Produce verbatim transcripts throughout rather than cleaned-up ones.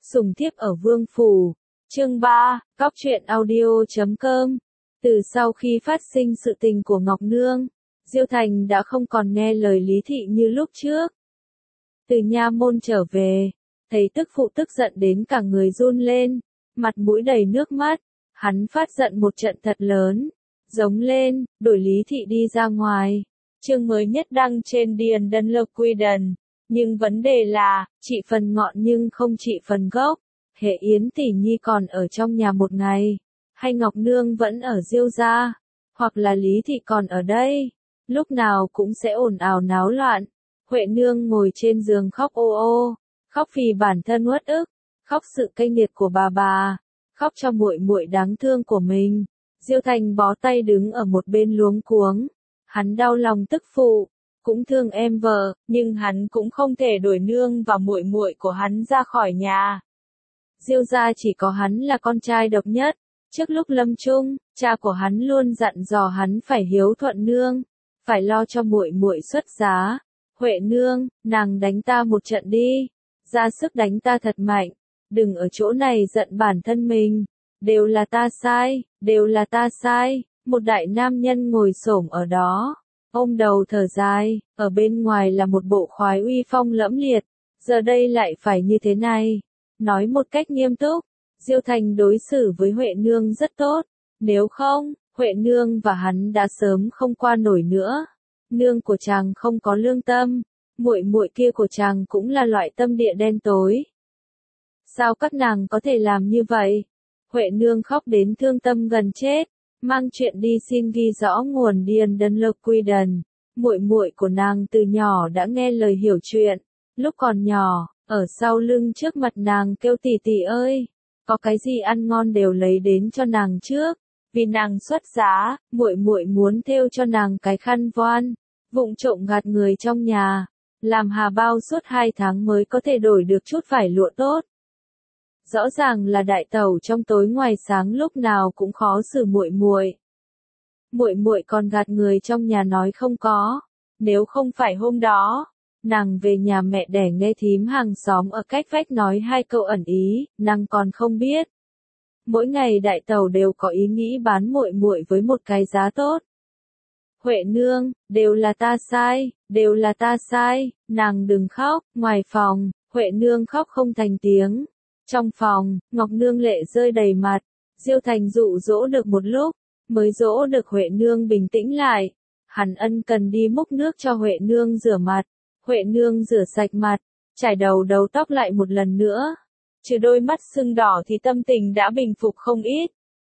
Sùng thiếp ở vương phủ. Chương ba, cóc truyện audio chấm com. Từ sau khi phát sinh sự tình của Ngọc Nương, Diêu Thành đã không còn nghe lời Lý Thị như lúc trước. Từ nha môn trở về, thấy tức phụ tức giận đến cả người run lên, mặt mũi đầy nước mắt, hắn phát giận một trận thật lớn, giống lên, đuổi Lý Thị đi ra ngoài. Chương mới nhất đăng trên Điền Đân Lộc Quy Đần, nhưng vấn đề là, trị phần ngọn nhưng không trị phần gốc. Hệ Yến Tỷ Nhi còn ở trong nhà một ngày, hay Ngọc Nương vẫn ở Diêu gia, hoặc là Lý Thị còn ở đây, lúc nào cũng sẽ ồn ào náo loạn. Huệ Nương ngồi trên giường khóc ô ô, khóc vì bản thân uất ức, khóc sự cay nghiệt của bà bà, khóc cho muội muội đáng thương của mình. Diêu Thành bó tay đứng ở một bên luống cuống, hắn đau lòng tức phụ, cũng thương em vợ, nhưng hắn cũng không thể đuổi nương và muội muội của hắn ra khỏi nhà. Diêu gia chỉ có hắn là con trai độc nhất, trước lúc lâm chung, cha của hắn luôn dặn dò hắn phải hiếu thuận nương, phải lo cho muội muội xuất giá. Huệ Nương, nàng đánh ta một trận đi, ra sức đánh ta thật mạnh, đừng ở chỗ này giận bản thân mình, đều là ta sai, đều là ta sai. Một đại nam nhân ngồi xổm ở đó, ôm đầu thở dài, ở bên ngoài là một bộ khoái uy phong lẫm liệt, giờ đây lại phải như thế này. Nói một cách nghiêm túc, Diêu Thành đối xử với Huệ Nương rất tốt, nếu không, Huệ Nương và hắn đã sớm không qua nổi nữa. Nương của chàng không có lương tâm, muội muội kia của chàng cũng là loại tâm địa đen tối. Sao các nàng có thể làm như vậy? Huệ Nương khóc đến thương tâm gần chết, mang chuyện đi xin ghi rõ nguồn Điền Đân Lộc Quy Đần. Muội muội của nàng từ nhỏ đã nghe lời hiểu chuyện, lúc còn nhỏ, ở sau lưng trước mặt nàng kêu tỷ tỷ ơi, có cái gì ăn ngon đều lấy đến cho nàng trước, vì nàng xuất giá, muội muội muốn thêu cho nàng cái khăn voan, vụng trộm gạt người trong nhà, làm hà bao suốt hai tháng mới có thể đổi được chút vải lụa tốt. Rõ ràng là đại tẩu trong tối ngoài sáng lúc nào cũng khó xử muội muội. Muội muội còn gạt người trong nhà nói không có, nếu không phải hôm đó, nàng về nhà mẹ đẻ nghe thím hàng xóm ở cách vách nói hai câu ẩn ý, nàng còn không biết. Mỗi ngày đại tẩu đều có ý nghĩ bán muội muội với một cái giá tốt. Huệ Nương, đều là ta sai, đều là ta sai, nàng đừng khóc. Ngoài phòng, Huệ Nương khóc không thành tiếng. Trong phòng, Ngọc Nương lệ rơi đầy mặt. Diêu Thành dụ dỗ được một lúc, mới dỗ được Huệ Nương bình tĩnh lại. Hắn ân cần đi múc nước cho Huệ Nương rửa mặt. Huệ Nương rửa sạch mặt, chải đầu đầu tóc lại một lần nữa. Trừ đôi mắt sưng đỏ thì tâm tình đã bình phục không ít.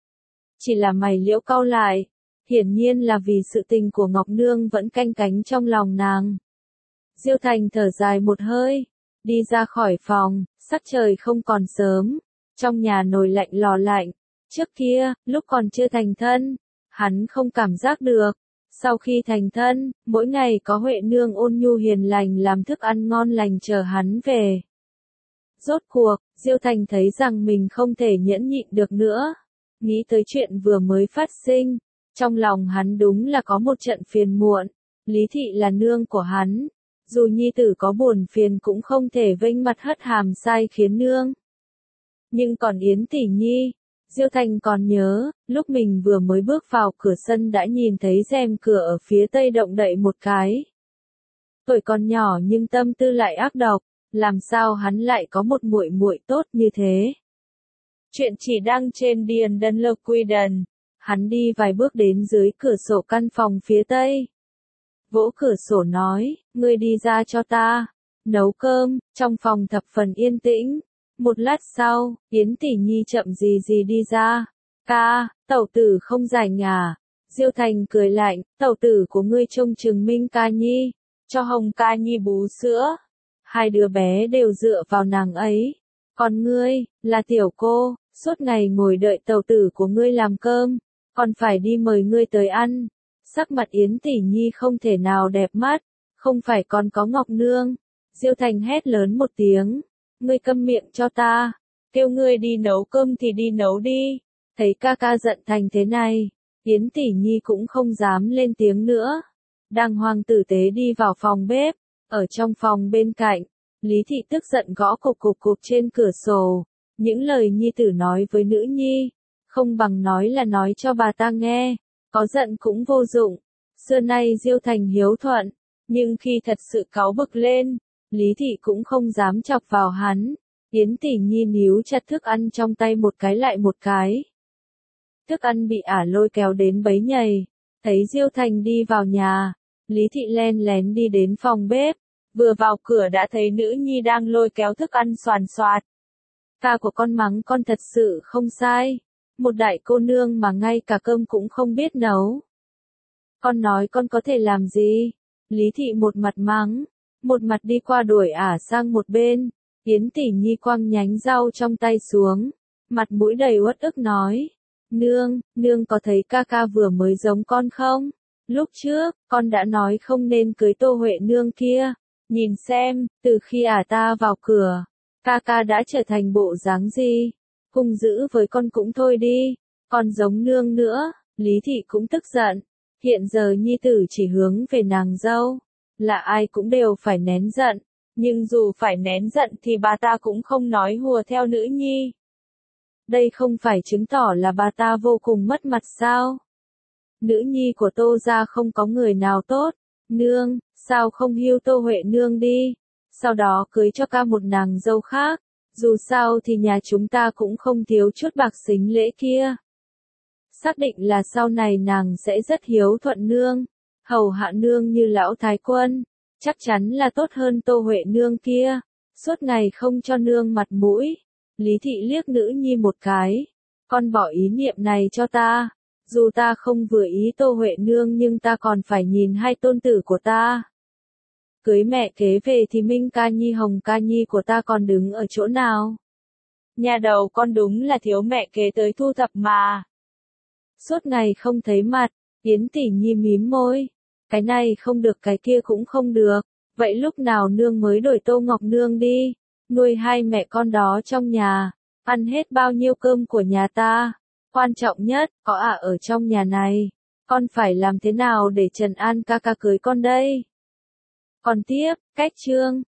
Chỉ là mày liễu cau lại, hiển nhiên là vì sự tình của Ngọc Nương vẫn canh cánh trong lòng nàng. Diêu Thành thở dài một hơi, đi ra khỏi phòng, sắc trời không còn sớm, trong nhà nồi lạnh lò lạnh. Trước kia, lúc còn chưa thành thân, hắn không cảm giác được. Sau khi thành thân, mỗi ngày có Huệ Nương ôn nhu hiền lành làm thức ăn ngon lành chờ hắn về. Rốt cuộc, Diêu Thành thấy rằng mình không thể nhẫn nhịn được nữa. Nghĩ tới chuyện vừa mới phát sinh, trong lòng hắn đúng là có một trận phiền muộn. Lý Thị là nương của hắn, dù nhi tử có buồn phiền cũng không thể vênh mặt hất hàm sai khiến nương. Nhưng còn Yến Tỷ Nhi, Diêu Thành còn nhớ, lúc mình vừa mới bước vào cửa sân đã nhìn thấy rèm cửa ở phía tây động đậy một cái. Tuổi còn nhỏ nhưng tâm tư lại ác độc, làm sao hắn lại có một muội muội tốt như thế. Chuyện chỉ đăng trên Điền Đân Lộc Quy Đần, hắn đi vài bước đến dưới cửa sổ căn phòng phía tây. Vỗ cửa sổ nói, ngươi đi ra cho ta, nấu cơm. Trong phòng thập phần yên tĩnh. Một lát sau, Yến Tỷ Nhi chậm gì gì đi ra. Ca, tẩu tử không rảnh à? Diêu Thành cười lạnh, tẩu tử của ngươi trông chừng Minh Ca Nhi, cho Hồng Ca Nhi bú sữa. Hai đứa bé đều dựa vào nàng ấy. Còn ngươi, là tiểu cô, suốt ngày ngồi đợi tẩu tử của ngươi làm cơm, còn phải đi mời ngươi tới ăn. Sắc mặt Yến Tỷ Nhi không thể nào đẹp mắt, không phải còn có Ngọc Nương. Diêu Thành hét lớn một tiếng. Ngươi câm miệng cho ta, kêu ngươi đi nấu cơm thì đi nấu đi. Thấy ca ca giận thành thế này, Yến Tỷ Nhi cũng không dám lên tiếng nữa. Đàng hoàng tử tế đi vào phòng bếp, ở trong phòng bên cạnh, Lý thị tức giận gõ cục cục cục trên cửa sổ. Những lời nhi tử nói với nữ nhi, không bằng nói là nói cho bà ta nghe, có giận cũng vô dụng. Xưa nay Diêu Thành hiếu thuận, nhưng khi thật sự cáu bực lên, Lý thị cũng không dám chọc vào hắn. Yến Tỷ Nhi níu chặt thức ăn trong tay một cái lại một cái. Thức ăn bị ả lôi kéo đến bấy nhầy, thấy Diêu Thành đi vào nhà, Lý thị len lén đi đến phòng bếp, vừa vào cửa đã thấy nữ nhi đang lôi kéo thức ăn xoàn xoạt. Ca của con mắng con thật sự không sai, một đại cô nương mà ngay cả cơm cũng không biết nấu. Con nói con có thể làm gì? Lý thị một mặt mắng, một mặt đi qua đuổi ả sang một bên. Yến Tỷ Nhi quăng nhánh rau trong tay xuống, mặt mũi đầy uất ức nói, nương, nương có thấy ca ca vừa mới giống con không? Lúc trước, con đã nói không nên cưới Tô Huệ nương kia, nhìn xem, từ khi ả ta vào cửa, ca ca đã trở thành bộ dáng gì? Hung dữ với con cũng thôi đi, còn giống nương nữa. Lý thị cũng tức giận, hiện giờ nhi tử chỉ hướng về nàng dâu, là ai cũng đều phải nén giận. Nhưng dù phải nén giận thì bà ta cũng không nói hùa theo nữ nhi. Đây không phải chứng tỏ là bà ta vô cùng mất mặt sao? Nữ nhi của Tô gia không có người nào tốt. Nương, sao không hưu Tô Huệ nương đi? Sau đó cưới cho ca một nàng dâu khác. Dù sao thì nhà chúng ta cũng không thiếu chút bạc sính lễ kia. Xác định là sau này nàng sẽ rất hiếu thuận nương, hầu hạ nương như lão thái quân. Chắc chắn là tốt hơn Tô Huệ nương kia, suốt ngày không cho nương mặt mũi. Lý thị liếc nữ nhi một cái, con bỏ ý niệm này cho ta, dù ta không vừa ý Tô Huệ nương nhưng ta còn phải nhìn hai tôn tử của ta. Cưới mẹ kế về thì Minh ca nhi Hồng ca nhi của ta còn đứng ở chỗ nào? Nhà đầu con đúng là thiếu mẹ kế tới thu thập mà. Suốt ngày không thấy mặt, Yến Tỷ Nhi mím môi. Cái này không được cái kia cũng không được, vậy lúc nào nương mới đổi Tô Ngọc nương đi, nuôi hai mẹ con đó trong nhà, ăn hết bao nhiêu cơm của nhà ta, quan trọng nhất, có ả ở trong nhà này, con phải làm thế nào để Trần An ca ca cưới con đây? Còn tiếp, cách chương